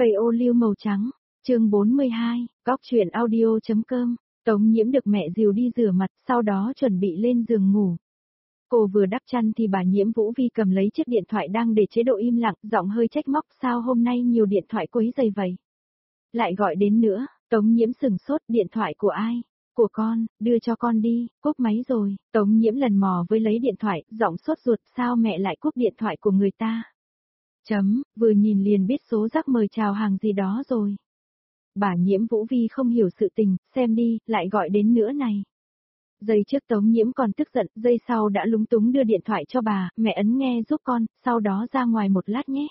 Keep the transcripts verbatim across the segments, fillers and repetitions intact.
Cây ô liu màu trắng, chương bốn mươi hai, góc truyện audio.com, Tống Nhiễm được mẹ dìu đi rửa mặt, sau đó chuẩn bị lên giường ngủ. Cô vừa đắp chăn thì bà Nhiễm Vũ Vi cầm lấy chiếc điện thoại đang để chế độ im lặng, giọng hơi trách móc, sao hôm nay nhiều điện thoại quấy rầy vậy? Lại gọi đến nữa, Tống Nhiễm sừng sốt, điện thoại của ai? Của con, đưa cho con đi, cúp máy rồi. Tống Nhiễm lần mò với lấy điện thoại, giọng sốt ruột, sao mẹ lại cúp điện thoại của người ta? Chấm, vừa nhìn liền biết số rác mời chào hàng gì đó rồi. Bà Nhiễm Vũ Vi không hiểu sự tình, xem đi, lại gọi đến nữa này. Giây trước Tống Nhiễm còn tức giận, giây sau đã lúng túng đưa điện thoại cho bà, mẹ ấn nghe giúp con, sau đó ra ngoài một lát nhé.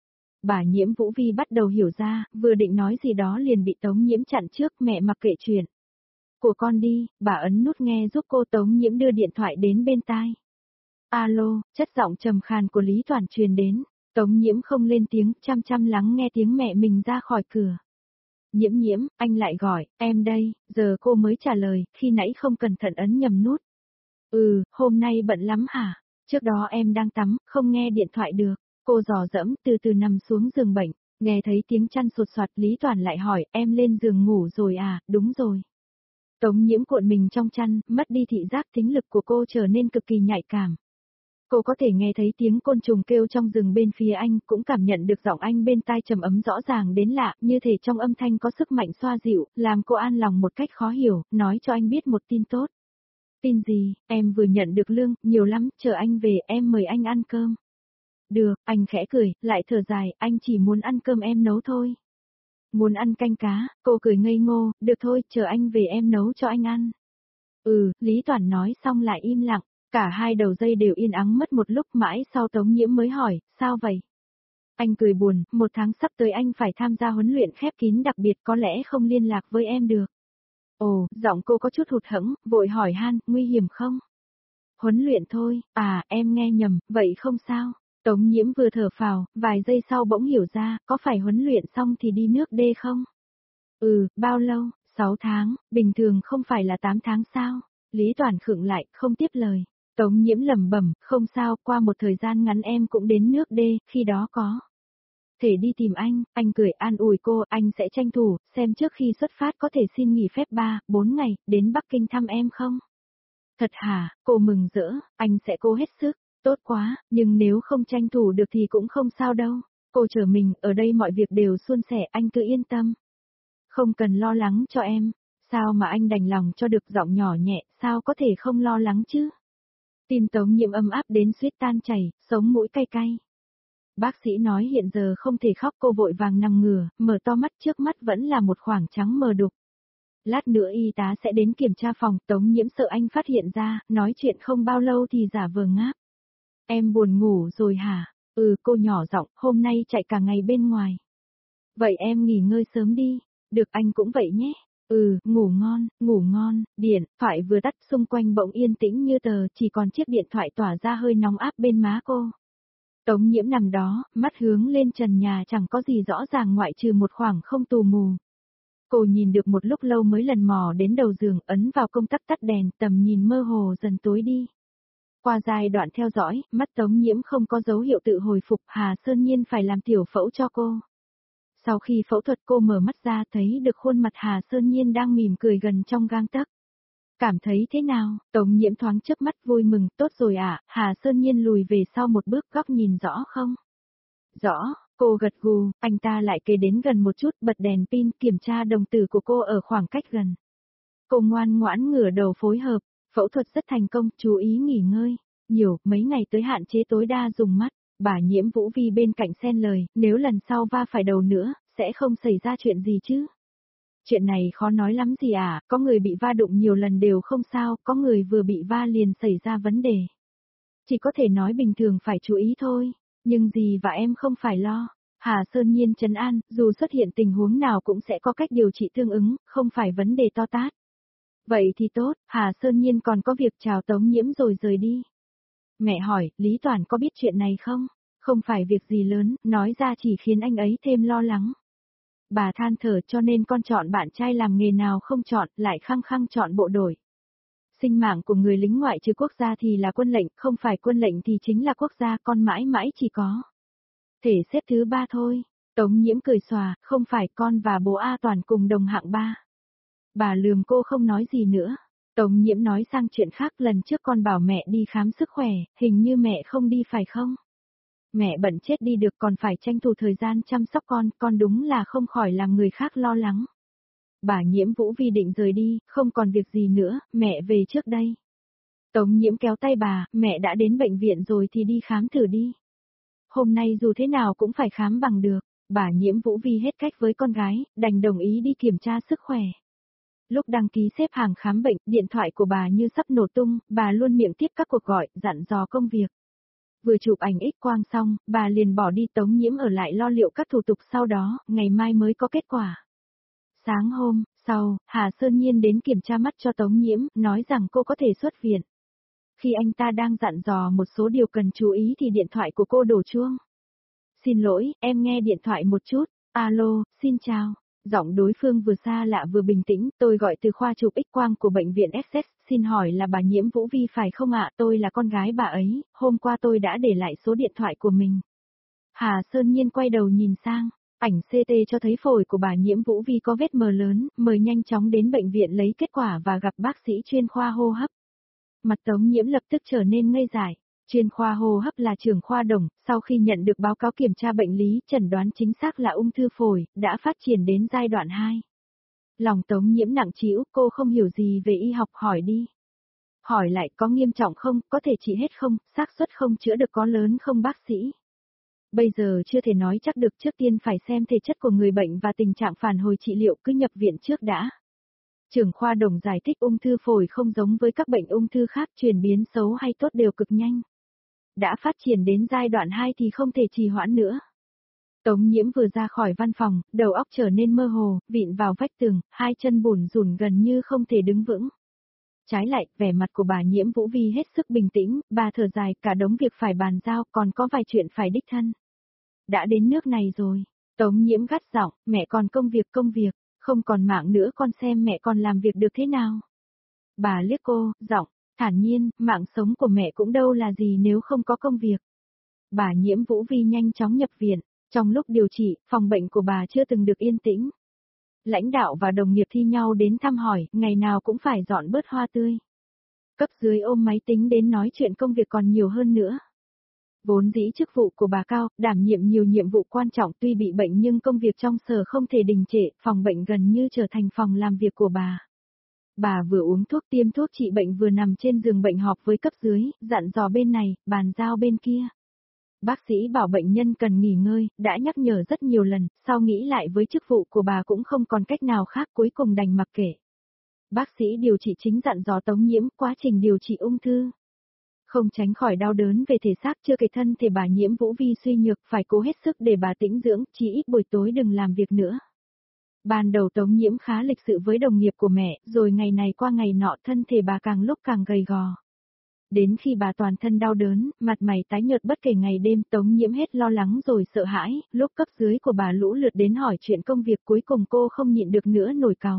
Bà Nhiễm Vũ Vi bắt đầu hiểu ra, vừa định nói gì đó liền bị Tống Nhiễm chặn trước, mẹ mặc kệ chuyện. Của con đi, bà ấn nút nghe giúp cô. Tống Nhiễm đưa điện thoại đến bên tai. Alo, chất giọng trầm khàn của Lý Toản truyền đến. Tống Nhiễm không lên tiếng, chăm chăm lắng nghe tiếng mẹ mình ra khỏi cửa. Nhiễm Nhiễm, anh lại gọi, em đây, giờ cô mới trả lời, khi nãy không cẩn thận ấn nhầm nút. Ừ, hôm nay bận lắm hả? Trước đó em đang tắm, không nghe điện thoại được. Cô dò dẫm, từ từ nằm xuống giường bệnh, nghe thấy tiếng chăn sột soạt, Lý Toản lại hỏi, em lên giường ngủ rồi à? Đúng rồi. Tống Nhiễm cuộn mình trong chăn, mất đi thị giác, thính lực của cô trở nên cực kỳ nhạy cảm. Cô có thể nghe thấy tiếng côn trùng kêu trong rừng bên phía anh, cũng cảm nhận được giọng anh bên tai trầm ấm rõ ràng đến lạ, như thể trong âm thanh có sức mạnh xoa dịu, làm cô an lòng một cách khó hiểu, nói cho anh biết một tin tốt. Tin gì? Em vừa nhận được lương, nhiều lắm, chờ anh về, em mời anh ăn cơm. Được, anh khẽ cười, lại thở dài, anh chỉ muốn ăn cơm em nấu thôi. Muốn ăn canh cá, cô cười ngây ngô, được thôi, chờ anh về em nấu cho anh ăn. Ừ, Lý Toản nói xong lại im lặng. Cả hai đầu dây đều yên ắng mất một lúc, mãi sau Tống Nhiễm mới hỏi, sao vậy? Anh cười buồn, một tháng sắp tới anh phải tham gia huấn luyện khép kín đặc biệt, có lẽ không liên lạc với em được. Ồ, giọng cô có chút hụt hẫng, vội hỏi han, nguy hiểm không? Huấn luyện thôi, à, em nghe nhầm, vậy không sao. Tống Nhiễm vừa thở phào, vài giây sau bỗng hiểu ra, có phải huấn luyện xong thì đi nước đê không? Ừ, bao lâu? Sáu tháng, bình thường không phải là tám tháng sao? Lý Toản khựng lại, không tiếp lời. Tống Nhiễm lẩm bẩm, không sao, qua một thời gian ngắn em cũng đến nước đê, khi đó có thể đi tìm anh. Anh cười an ủi cô, anh sẽ tranh thủ, xem trước khi xuất phát có thể xin nghỉ phép ba, bốn ngày, đến Bắc Kinh thăm em không? Thật hả? Cô mừng rỡ, anh sẽ cố hết sức, tốt quá, nhưng nếu không tranh thủ được thì cũng không sao đâu. Cô chờ mình, ở đây mọi việc đều suôn sẻ, anh cứ yên tâm. Không cần lo lắng cho em, sao mà anh đành lòng cho được, giọng nhỏ nhẹ, sao có thể không lo lắng chứ? Tim Tống Nhiễm ấm áp đến suýt tan chảy, sống mũi cay cay. Bác sĩ nói hiện giờ không thể khóc, cô vội vàng nằm ngửa, mở to mắt, trước mắt vẫn là một khoảng trắng mờ đục. Lát nữa y tá sẽ đến kiểm tra phòng, Tống Nhiễm sợ anh phát hiện ra, nói chuyện không bao lâu thì giả vờ ngáp. Em buồn ngủ rồi hả? Ừ, cô nhỏ giọng, hôm nay chạy cả ngày bên ngoài. Vậy em nghỉ ngơi sớm đi. Được, anh cũng vậy nhé. Ừ, ngủ ngon, ngủ ngon. Điện thoại vừa tắt, xung quanh bỗng yên tĩnh như tờ, chỉ còn chiếc điện thoại tỏa ra hơi nóng áp bên má cô. Tống Nhiễm nằm đó, mắt hướng lên trần nhà, chẳng có gì rõ ràng ngoại trừ một khoảng không tù mù. Cô nhìn được một lúc lâu mới lần mò đến đầu giường, ấn vào công tắc tắt đèn, tầm nhìn mơ hồ dần tối đi. Qua giai đoạn theo dõi, mắt Tống Nhiễm không có dấu hiệu tự hồi phục, Hà Sơn Nhiên phải làm tiểu phẫu cho cô. Sau khi phẫu thuật cô mở mắt ra thấy được khuôn mặt Hà Sơn Nhiên đang mỉm cười gần trong gang tấc. Cảm thấy thế nào? Tống Nhiễm thoáng chớp mắt vui mừng, tốt rồi ạ, à? Hà Sơn Nhiên lùi về sau một bước, góc nhìn rõ không? Rõ, cô gật gù, anh ta lại kề đến gần một chút, bật đèn pin, kiểm tra đồng tử của cô ở khoảng cách gần. Cô ngoan ngoãn ngửa đầu phối hợp, phẫu thuật rất thành công, chú ý nghỉ ngơi, nhiều, mấy ngày tới hạn chế tối đa dùng mắt. Bà Nhiễm Vũ Vi bên cạnh xen lời, nếu lần sau va phải đầu nữa, sẽ không xảy ra chuyện gì chứ? Chuyện này khó nói lắm gì à, có người bị va đụng nhiều lần đều không sao, có người vừa bị va liền xảy ra vấn đề. Chỉ có thể nói bình thường phải chú ý thôi, nhưng gì và em không phải lo. Hà Sơn Nhiên trấn an, dù xuất hiện tình huống nào cũng sẽ có cách điều trị tương ứng, không phải vấn đề to tát. Vậy thì tốt, Hà Sơn Nhiên còn có việc chào Tống Nhiễm rồi rời đi. Mẹ hỏi, Lý Toản có biết chuyện này không? Không phải việc gì lớn, nói ra chỉ khiến anh ấy thêm lo lắng. Bà than thở, cho nên con chọn bạn trai làm nghề nào không chọn, lại khăng khăng chọn bộ đội. Sinh mạng của người lính ngoại trừ quốc gia thì là quân lệnh, không phải quân lệnh thì chính là quốc gia, con mãi mãi chỉ có thể xếp thứ ba thôi. Tống Nhiễm cười xòa, không phải con và bố A Toàn cùng đồng hạng ba. Bà lườm cô không nói gì nữa. Tống Nhiễm nói sang chuyện khác, lần trước con bảo mẹ đi khám sức khỏe, hình như mẹ không đi phải không? Mẹ bận chết đi được còn phải tranh thủ thời gian chăm sóc con, con đúng là không khỏi làm người khác lo lắng. Bà Nhiễm Vũ Vi định rời đi, không còn việc gì nữa, mẹ về trước đây. Tống Nhiễm kéo tay bà, mẹ đã đến bệnh viện rồi thì đi khám thử đi. Hôm nay dù thế nào cũng phải khám bằng được, bà Nhiễm Vũ Vi hết cách với con gái, đành đồng ý đi kiểm tra sức khỏe. Lúc đăng ký xếp hàng khám bệnh, điện thoại của bà như sắp nổ tung, bà luôn miệng tiếp các cuộc gọi, dặn dò công việc. Vừa chụp ảnh X quang xong, bà liền bỏ đi. Tống Nhiễm ở lại lo liệu các thủ tục, sau đó, ngày mai mới có kết quả. Sáng hôm sau, Hà Sơn Nhiên đến kiểm tra mắt cho Tống Nhiễm, nói rằng cô có thể xuất viện. Khi anh ta đang dặn dò một số điều cần chú ý thì điện thoại của cô đổ chuông. Xin lỗi, em nghe điện thoại một chút. Alo, xin chào. Giọng đối phương vừa xa lạ vừa bình tĩnh, tôi gọi từ khoa chụp X quang của bệnh viện ét ét, xin hỏi là bà Nhiễm Vũ Vi phải không ạ? Tôi là con gái bà ấy, hôm qua tôi đã để lại số điện thoại của mình. Hà Sơn Nhiên quay đầu nhìn sang, ảnh xê tê cho thấy phổi của bà Nhiễm Vũ Vi có vết mờ lớn, mời nhanh chóng đến bệnh viện lấy kết quả và gặp bác sĩ chuyên khoa hô hấp. Mặt Tống Nhiễm lập tức trở nên ngây dại. Chuyên khoa hô hấp là trưởng khoa Đồng, sau khi nhận được báo cáo kiểm tra bệnh lý, chẩn đoán chính xác là ung thư phổi, đã phát triển đến giai đoạn hai. Lòng Tống Nhiễm nặng trĩu, cô không hiểu gì về y học, hỏi đi. Hỏi lại, có nghiêm trọng không, có thể trị hết không, xác suất không chữa được có lớn không bác sĩ? Bây giờ chưa thể nói chắc được, trước tiên phải xem thể chất của người bệnh và tình trạng phản hồi trị liệu, cứ nhập viện trước đã. Trưởng khoa Đồng giải thích ung thư phổi không giống với các bệnh ung thư khác, chuyển biến xấu hay tốt đều cực nhanh. Đã phát triển đến giai đoạn hai thì không thể trì hoãn nữa. Tống Nhiễm vừa ra khỏi văn phòng, đầu óc trở nên mơ hồ, vịn vào vách tường, hai chân bủn rủn gần như không thể đứng vững. Trái lại, vẻ mặt của bà Nhiễm Vũ Vi hết sức bình tĩnh, bà thở dài, cả đống việc phải bàn giao, còn có vài chuyện phải đích thân. Đã đến nước này rồi. Tống Nhiễm gắt giọng, mẹ còn công việc công việc, không còn mạng nữa, con xem mẹ còn làm việc được thế nào. Bà liếc cô, giọng thản nhiên, mạng sống của mẹ cũng đâu là gì nếu không có công việc. Bà Nhiễm Vũ Vi nhanh chóng nhập viện, trong lúc điều trị, phòng bệnh của bà chưa từng được yên tĩnh. Lãnh đạo và đồng nghiệp thi nhau đến thăm hỏi, ngày nào cũng phải dọn bớt hoa tươi. Cấp dưới ôm máy tính đến nói chuyện công việc còn nhiều hơn nữa. Vốn dĩ chức vụ của bà cao, đảm nhiệm nhiều nhiệm vụ quan trọng, tuy bị bệnh nhưng công việc trong sở không thể đình trệ, phòng bệnh gần như trở thành phòng làm việc của bà. Bà vừa uống thuốc tiêm thuốc trị bệnh vừa nằm trên giường bệnh họp với cấp dưới, dặn dò bên này, bàn giao bên kia. Bác sĩ bảo bệnh nhân cần nghỉ ngơi, đã nhắc nhở rất nhiều lần, sau nghĩ lại với chức vụ của bà cũng không còn cách nào khác, cuối cùng đành mặc kệ. Bác sĩ điều trị chính dặn dò Tống Nhiễm quá trình điều trị ung thư. Không tránh khỏi đau đớn về thể xác, chưa kể thân thể bà Nhiễm Vũ Vi suy nhược, phải cố hết sức để bà tĩnh dưỡng, chỉ ít buổi tối đừng làm việc nữa. Ban đầu Tống Nhiễm khá lịch sự với đồng nghiệp của mẹ, rồi ngày này qua ngày nọ thân thể bà càng lúc càng gầy gò. Đến khi bà toàn thân đau đớn, mặt mày tái nhợt bất kể ngày đêm, Tống Nhiễm hết lo lắng rồi sợ hãi, lúc cấp dưới của bà lũ lượt đến hỏi chuyện công việc, cuối cùng cô không nhịn được nữa nổi cáu.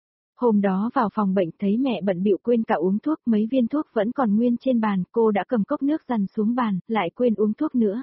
Hôm đó vào phòng bệnh thấy mẹ bận bịu quên cả uống thuốc, mấy viên thuốc vẫn còn nguyên trên bàn, cô đã cầm cốc nước dằn xuống bàn, lại quên uống thuốc nữa.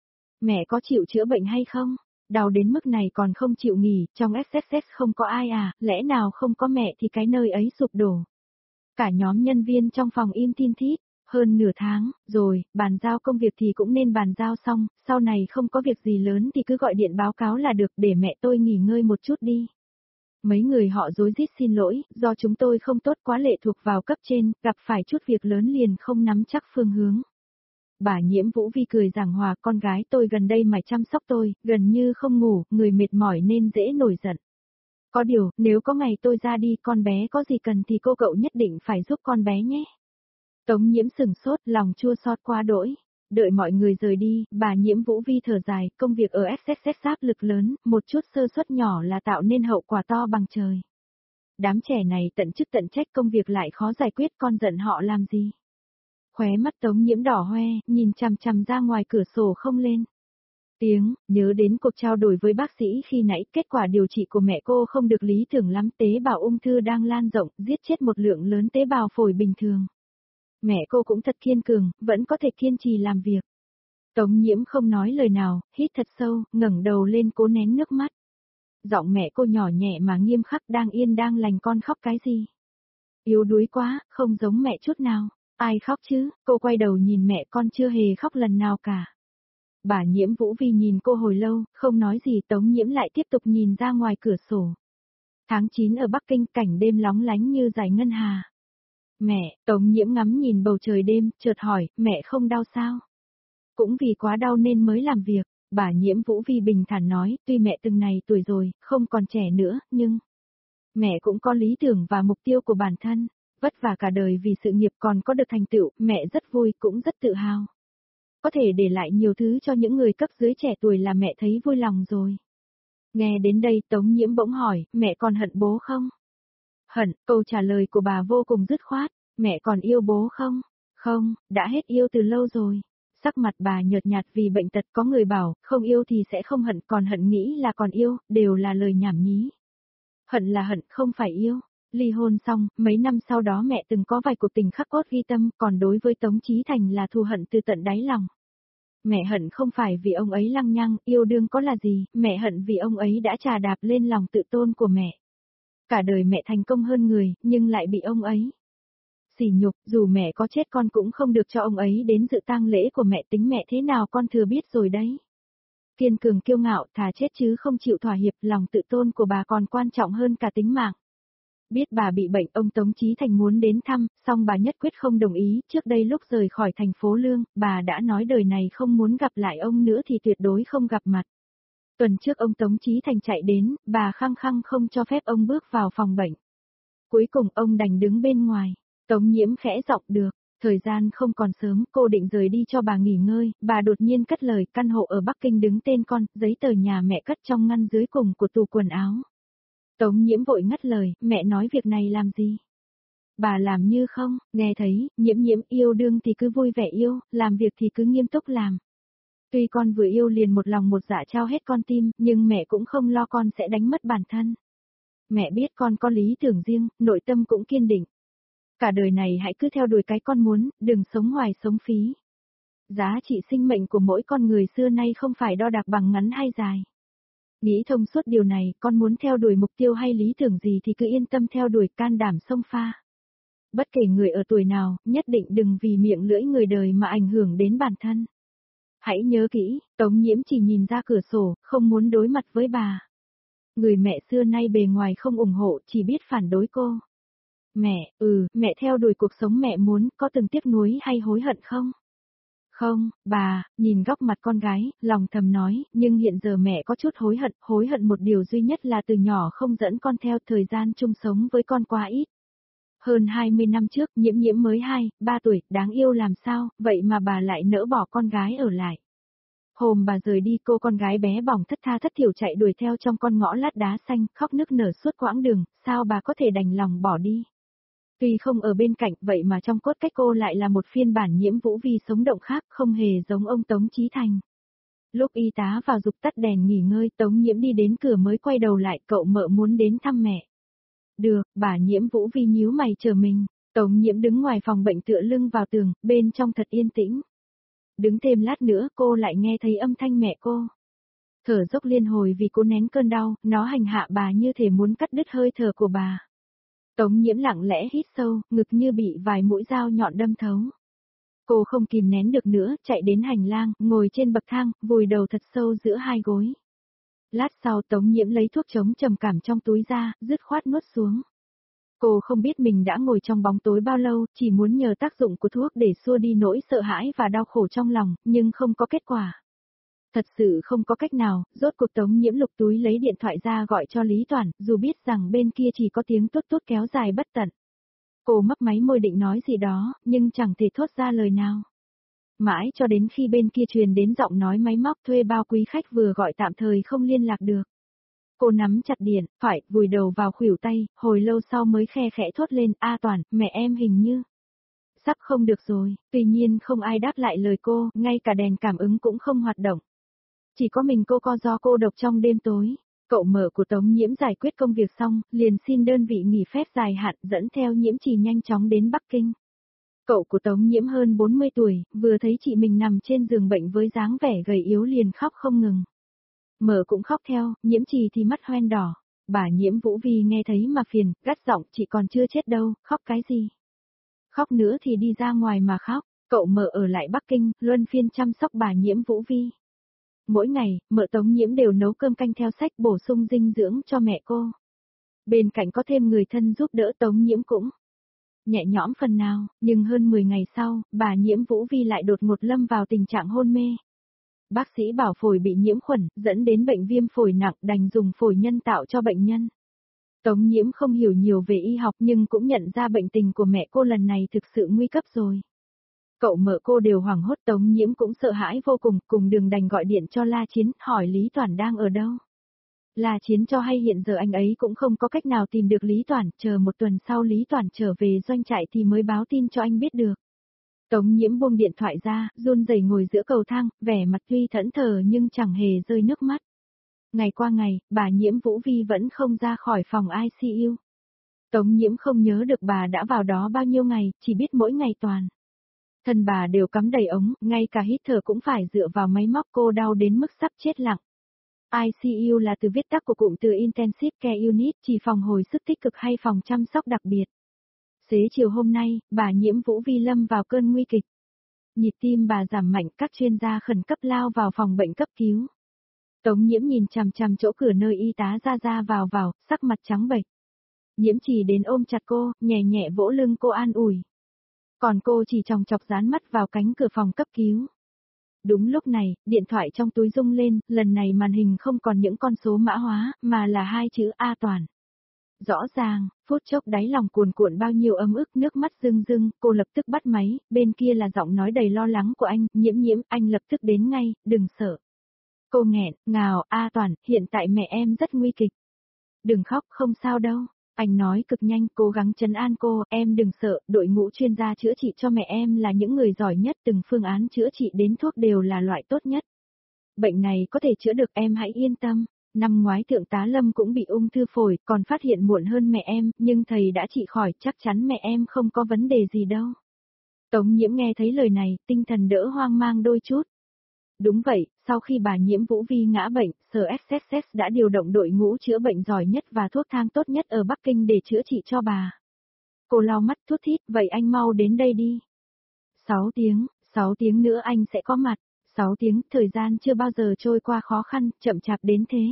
Mẹ có chịu chữa bệnh hay không? Đau đến mức này còn không chịu nghỉ, trong ét ét ét không có ai à, lẽ nào không có mẹ thì cái nơi ấy sụp đổ. Cả nhóm nhân viên trong phòng im tin thít, hơn nửa tháng, rồi, bàn giao công việc thì cũng nên bàn giao xong, sau này không có việc gì lớn thì cứ gọi điện báo cáo là được, để mẹ tôi nghỉ ngơi một chút đi. Mấy người họ rối rít xin lỗi, do chúng tôi không tốt quá lệ thuộc vào cấp trên, gặp phải chút việc lớn liền không nắm chắc phương hướng. Bà Nhiễm Vũ Vi cười giảng hòa, con gái tôi gần đây mải chăm sóc tôi, gần như không ngủ, người mệt mỏi nên dễ nổi giận. Có điều, nếu có ngày tôi ra đi, con bé có gì cần thì cô cậu nhất định phải giúp con bé nhé. Tống Nhiễm sừng sốt, lòng chua xót quá đỗi. Đợi mọi người rời đi, bà Nhiễm Vũ Vi thở dài, công việc ở ét ét ét áp lực lớn, một chút sơ suất nhỏ là tạo nên hậu quả to bằng trời. Đám trẻ này tận chức tận trách, công việc lại khó giải quyết, con giận họ làm gì? Khóe mắt Tống Nhiễm đỏ hoe, nhìn chằm chằm ra ngoài cửa sổ không lên tiếng, nhớ đến cuộc trao đổi với bác sĩ khi nãy, kết quả điều trị của mẹ cô không được lý tưởng lắm, tế bào ung thư đang lan rộng, giết chết một lượng lớn tế bào phổi bình thường. Mẹ cô cũng thật kiên cường, vẫn có thể kiên trì làm việc. Tống Nhiễm không nói lời nào, hít thật sâu, ngẩng đầu lên cố nén nước mắt. Giọng mẹ cô nhỏ nhẹ mà nghiêm khắc, đang yên đang lành con khóc cái gì? Yếu đuối quá, không giống mẹ chút nào. Ai khóc chứ? Cô quay đầu nhìn mẹ, con chưa hề khóc lần nào cả. Bà Nhiễm Vũ Vi nhìn cô hồi lâu, không nói gì. Tống Nhiễm lại tiếp tục nhìn ra ngoài cửa sổ. Tháng chín ở Bắc Kinh, cảnh đêm lóng lánh như dải ngân hà. Mẹ, Tống Nhiễm ngắm nhìn bầu trời đêm, chợt hỏi, mẹ không đau sao? Cũng vì quá đau nên mới làm việc. Bà Nhiễm Vũ Vi bình thản nói, tuy mẹ từng này tuổi rồi, không còn trẻ nữa, nhưng mẹ cũng có lý tưởng và mục tiêu của bản thân. Vất vả cả đời vì sự nghiệp còn có được thành tựu, mẹ rất vui cũng rất tự hào. Có thể để lại nhiều thứ cho những người cấp dưới trẻ tuổi là mẹ thấy vui lòng rồi. Nghe đến đây Tống Nhiễm bỗng hỏi, mẹ còn hận bố không? Hận, câu trả lời của bà vô cùng dứt khoát, mẹ còn yêu bố không? Không, đã hết yêu từ lâu rồi. Sắc mặt bà nhợt nhạt vì bệnh tật, có người bảo, không yêu thì sẽ không hận, còn hận nghĩ là còn yêu, đều là lời nhảm nhí. Hận là hận, không phải yêu. Ly hôn xong, mấy năm sau đó mẹ từng có vài cuộc tình khắc cốt ghi tâm, còn đối với Tống Chí Thành là thù hận từ tận đáy lòng. Mẹ hận không phải vì ông ấy lăng nhăng, yêu đương có là gì, mẹ hận vì ông ấy đã trà đạp lên lòng tự tôn của mẹ. Cả đời mẹ thành công hơn người, nhưng lại bị ông ấy sỉ nhục, dù mẹ có chết con cũng không được cho ông ấy đến dự tang lễ của mẹ, tính mẹ thế nào con thừa biết rồi đấy. Kiên cường kiêu ngạo, thà chết chứ không chịu thỏa hiệp, lòng tự tôn của bà còn quan trọng hơn cả tính mạng. Biết bà bị bệnh, ông Tống Chí Thành muốn đến thăm, song bà nhất quyết không đồng ý, trước đây lúc rời khỏi thành phố Lương, bà đã nói đời này không muốn gặp lại ông nữa thì tuyệt đối không gặp mặt. Tuần trước ông Tống Chí Thành chạy đến, bà khăng khăng không cho phép ông bước vào phòng bệnh. Cuối cùng ông đành đứng bên ngoài. Tống Nhiễm khẽ giọng được, thời gian không còn sớm, cô định rời đi cho bà nghỉ ngơi, bà đột nhiên cất lời, căn hộ ở Bắc Kinh đứng tên con, giấy tờ nhà mẹ cất trong ngăn dưới cùng của tủ quần áo. Tống Nhiễm vội ngắt lời, mẹ nói việc này làm gì? Bà làm như không, nghe thấy, Nhiễm Nhiễm yêu đương thì cứ vui vẻ yêu, làm việc thì cứ nghiêm túc làm. Tuy con vừa yêu liền một lòng một dạ trao hết con tim, nhưng mẹ cũng không lo con sẽ đánh mất bản thân. Mẹ biết con có lý tưởng riêng, nội tâm cũng kiên định. Cả đời này hãy cứ theo đuổi cái con muốn, đừng sống hoài sống phí. Giá trị sinh mệnh của mỗi con người xưa nay không phải đo đạc bằng ngắn hay dài. Nghĩ thông suốt điều này, con muốn theo đuổi mục tiêu hay lý tưởng gì thì cứ yên tâm theo đuổi, can đảm xông pha. Bất kể người ở tuổi nào, nhất định đừng vì miệng lưỡi người đời mà ảnh hưởng đến bản thân. Hãy nhớ kỹ, Tống Nhiễm chỉ nhìn ra cửa sổ, không muốn đối mặt với bà. Người mẹ xưa nay bề ngoài không ủng hộ, chỉ biết phản đối cô. Mẹ, ừ, mẹ theo đuổi cuộc sống mẹ muốn, có từng tiếc nuối hay hối hận không? Không, bà, nhìn góc mặt con gái, lòng thầm nói, nhưng hiện giờ mẹ có chút hối hận, hối hận một điều duy nhất là từ nhỏ không dẫn con theo, thời gian chung sống với con quá ít. Hơn hai mươi năm trước, Nhiễm Nhiễm mới hai, ba tuổi, đáng yêu làm sao, vậy mà bà lại nỡ bỏ con gái ở lại. Hôm bà rời đi, cô con gái bé bỏng thất tha thất thiểu chạy đuổi theo trong con ngõ lát đá xanh, khóc nức nở suốt quãng đường, sao bà có thể đành lòng bỏ đi. Tuy không ở bên cạnh, vậy mà trong cốt cách cô lại là một phiên bản Nhiễm Vũ Vi sống động khác, không hề giống ông Tống Chí Thành. Lúc y tá vào dục tắt đèn nghỉ ngơi, Tống Nhiễm đi đến cửa mới quay đầu lại, cậu mợ muốn đến thăm mẹ. Được, bà Nhiễm Vũ Vi nhíu mày chờ mình. Tống Nhiễm đứng ngoài phòng bệnh tựa lưng vào tường, bên trong thật yên tĩnh. Đứng thêm lát nữa, cô lại nghe thấy âm thanh mẹ cô. Thở dốc liên hồi vì cô nén cơn đau, nó hành hạ bà như thể muốn cắt đứt hơi thở của bà. Tống Nhiễm lặng lẽ hít sâu, ngực như bị vài mũi dao nhọn đâm thấu. Cô không kìm nén được nữa, chạy đến hành lang, ngồi trên bậc thang, vùi đầu thật sâu giữa hai gối. Lát sau Tống Nhiễm lấy thuốc chống trầm cảm trong túi ra, dứt khoát nuốt xuống. Cô không biết mình đã ngồi trong bóng tối bao lâu, chỉ muốn nhờ tác dụng của thuốc để xua đi nỗi sợ hãi và đau khổ trong lòng, nhưng không có kết quả. Thật sự không có cách nào, rốt cuộc Tống Nhiễm lục túi lấy điện thoại ra gọi cho Lý Toản, dù biết rằng bên kia chỉ có tiếng tốt tốt kéo dài bất tận. Cô mấp máy môi định nói gì đó, nhưng chẳng thể thốt ra lời nào. Mãi cho đến khi bên kia truyền đến giọng nói máy móc thuê bao quý khách vừa gọi tạm thời không liên lạc được. Cô nắm chặt điện, phải, vùi đầu vào khuỷu tay, hồi lâu sau mới khe khẽ thốt lên, A Toản, mẹ em hình như sắp không được rồi, tuy nhiên không ai đáp lại lời cô, ngay cả đèn cảm ứng cũng không hoạt động. Chỉ có mình cô co do cô độc trong đêm tối. Cậu mở của Tống Nhiễm giải quyết công việc xong, liền xin đơn vị nghỉ phép dài hạn dẫn theo Nhiễm Trì nhanh chóng đến Bắc Kinh. Cậu của Tống Nhiễm hơn bốn mươi tuổi, vừa thấy chị mình nằm trên giường bệnh với dáng vẻ gầy yếu liền khóc không ngừng. Mở cũng khóc theo, Nhiễm Trì thì mắt hoen đỏ. Bà Nhiễm Vũ Vi nghe thấy mà phiền, gắt giọng, chị còn chưa chết đâu, khóc cái gì? Khóc nữa thì đi ra ngoài mà khóc. Cậu Mở ở lại Bắc Kinh, luân phiên chăm sóc bà Nhiễm Vũ Vi. Mỗi ngày, Mợ Tống Nhiễm đều nấu cơm canh theo sách bổ sung dinh dưỡng cho mẹ cô. Bên cạnh có thêm người thân giúp đỡ, Tống Nhiễm cũng nhẹ nhõm phần nào, nhưng hơn mười ngày sau, bà Nhiễm Vũ Vi lại đột ngột lâm vào tình trạng hôn mê. Bác sĩ bảo phổi bị nhiễm khuẩn, dẫn đến bệnh viêm phổi nặng, đành dùng phổi nhân tạo cho bệnh nhân. Tống Nhiễm không hiểu nhiều về y học nhưng cũng nhận ra bệnh tình của mẹ cô lần này thực sự nguy cấp rồi. Cậu Mợ cô đều hoảng hốt, Tống Nhiễm cũng sợ hãi vô cùng, cùng Đường đành gọi điện cho La Chiến, hỏi Lý Toản đang ở đâu. La Chiến cho hay hiện giờ anh ấy cũng không có cách nào tìm được Lý Toản, chờ một tuần sau Lý Toản trở về doanh trại thì mới báo tin cho anh biết được. Tống Nhiễm buông điện thoại ra, run rẩy ngồi giữa cầu thang, vẻ mặt tuy thẫn thờ nhưng chẳng hề rơi nước mắt. Ngày qua ngày, bà Nhiễm Vũ Vi vẫn không ra khỏi phòng i xê u. Tống Nhiễm không nhớ được bà đã vào đó bao nhiêu ngày, chỉ biết mỗi ngày toàn. Thân bà đều cắm đầy ống, ngay cả hít thở cũng phải dựa vào máy móc, cô đau đến mức sắp chết lặng. i xê u là từ viết tắt của cụm từ Intensive Care Unit, chỉ phòng hồi sức tích cực hay phòng chăm sóc đặc biệt. Xế chiều hôm nay, bà Nhiễm Vũ Vi lâm vào cơn nguy kịch. Nhịp tim bà giảm mạnh, các chuyên gia khẩn cấp lao vào phòng bệnh cấp cứu. Tống Nhiễm nhìn chằm chằm chỗ cửa nơi y tá ra ra vào vào, sắc mặt trắng bệch. Nhiễm Trì đến ôm chặt cô, nhẹ nhẹ vỗ lưng cô an ủi. Còn cô chỉ chòng chọc dán mắt vào cánh cửa phòng cấp cứu. Đúng lúc này, điện thoại trong túi rung lên, lần này màn hình không còn những con số mã hóa, mà là hai chữ A Toản. Rõ ràng, phút chốc đáy lòng cuồn cuộn bao nhiêu ấm ức, nước mắt rưng rưng, cô lập tức bắt máy, bên kia là giọng nói đầy lo lắng của anh, Nhiễm Nhiễm, anh lập tức đến ngay, đừng sợ. Cô nghẹn, ngào, A Toản, hiện tại mẹ em rất nguy kịch. Đừng khóc, không sao đâu. Anh nói cực nhanh, cố gắng trấn an cô, em đừng sợ, đội ngũ chuyên gia chữa trị cho mẹ em là những người giỏi nhất, từng phương án chữa trị đến thuốc đều là loại tốt nhất. Bệnh này có thể chữa được, em hãy yên tâm. Năm ngoái Thượng tá Lâm cũng bị ung thư phổi, còn phát hiện muộn hơn mẹ em, nhưng thầy đã trị khỏi, chắc chắn mẹ em không có vấn đề gì đâu. Tống Nhiễm nghe thấy lời này, tinh thần đỡ hoang mang đôi chút. Đúng vậy, sau khi bà Nhiễm Vũ Vi ngã bệnh, sở ét ét ét đã điều động đội ngũ chữa bệnh giỏi nhất và thuốc thang tốt nhất ở Bắc Kinh để chữa trị cho bà. Cô lau mắt thút thít, vậy anh mau đến đây đi. Sáu tiếng, sáu tiếng nữa anh sẽ có mặt. Sáu tiếng, thời gian chưa bao giờ trôi qua khó khăn, chậm chạp đến thế.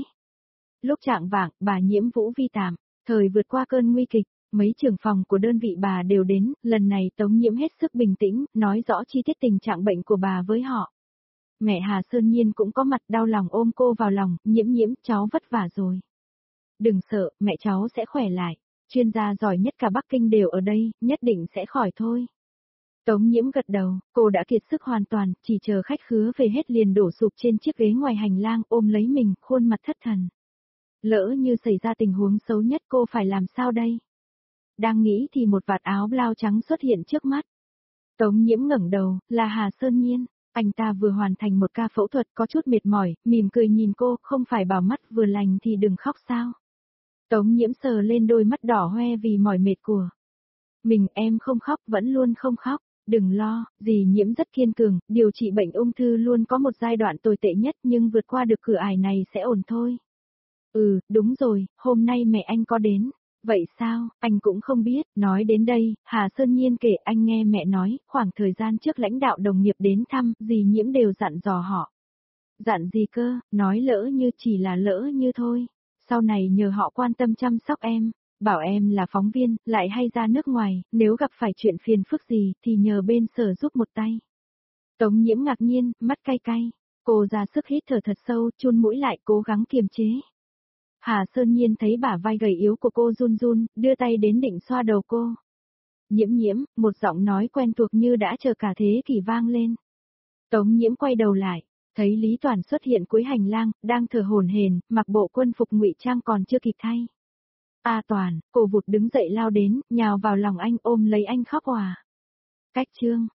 Lúc trạng vạng, bà Nhiễm Vũ Vi tạm thời vượt qua cơn nguy kịch, mấy trưởng phòng của đơn vị bà đều đến, lần này Tống Nhiễm hết sức bình tĩnh, nói rõ chi tiết tình trạng bệnh của bà với họ. Mẹ Hà Sơn Nhiên cũng có mặt, đau lòng ôm cô vào lòng, Nhiễm Nhiễm, cháu vất vả rồi. Đừng sợ, mẹ cháu sẽ khỏe lại, chuyên gia giỏi nhất cả Bắc Kinh đều ở đây, nhất định sẽ khỏi thôi. Tống Nhiễm gật đầu, cô đã kiệt sức hoàn toàn, chỉ chờ khách khứa về hết liền đổ sụp trên chiếc ghế ngoài hành lang, ôm lấy mình, khuôn mặt thất thần. Lỡ như xảy ra tình huống xấu nhất cô phải làm sao đây? Đang nghĩ thì một vạt áo blau trắng xuất hiện trước mắt. Tống Nhiễm ngẩng đầu, là Hà Sơn Nhiên, anh ta vừa hoàn thành một ca phẫu thuật có chút mệt mỏi, mỉm cười nhìn cô, không phải bảo mắt vừa lành thì đừng khóc sao? Tống Nhiễm sờ lên đôi mắt đỏ hoe vì mỏi mệt của mình, em không khóc, vẫn luôn không khóc. Đừng lo, dì Nhiễm rất kiên cường, điều trị bệnh ung thư luôn có một giai đoạn tồi tệ nhất nhưng vượt qua được cửa ải này sẽ ổn thôi. Ừ, đúng rồi, hôm nay mẹ anh có đến. Vậy sao, anh cũng không biết, nói đến đây, Hà Sơn Nhiên kể anh nghe mẹ nói, khoảng thời gian trước lãnh đạo đồng nghiệp đến thăm, dì Nhiễm đều dặn dò họ. Dặn gì cơ, nói lỡ như chỉ là lỡ như thôi, sau này nhờ họ quan tâm chăm sóc em. Bảo em là phóng viên, lại hay ra nước ngoài, nếu gặp phải chuyện phiền phức gì thì nhờ bên sở giúp một tay. Tống Nhiễm ngạc nhiên, mắt cay cay. Cô ra sức hít thở thật sâu, chun mũi lại cố gắng kiềm chế. Hà Sơn Nhiên thấy bả vai gầy yếu của cô run run, đưa tay đến định xoa đầu cô. Nhiễm Nhiễm, một giọng nói quen thuộc như đã chờ cả thế kỷ vang lên. Tống Nhiễm quay đầu lại, thấy Lý Toản xuất hiện cuối hành lang, đang thở hổn hển, mặc bộ quân phục ngụy trang còn chưa kịp thay. A Toản, cô vụt đứng dậy lao đến, nhào vào lòng anh ôm lấy anh khóc òa. Cách chương.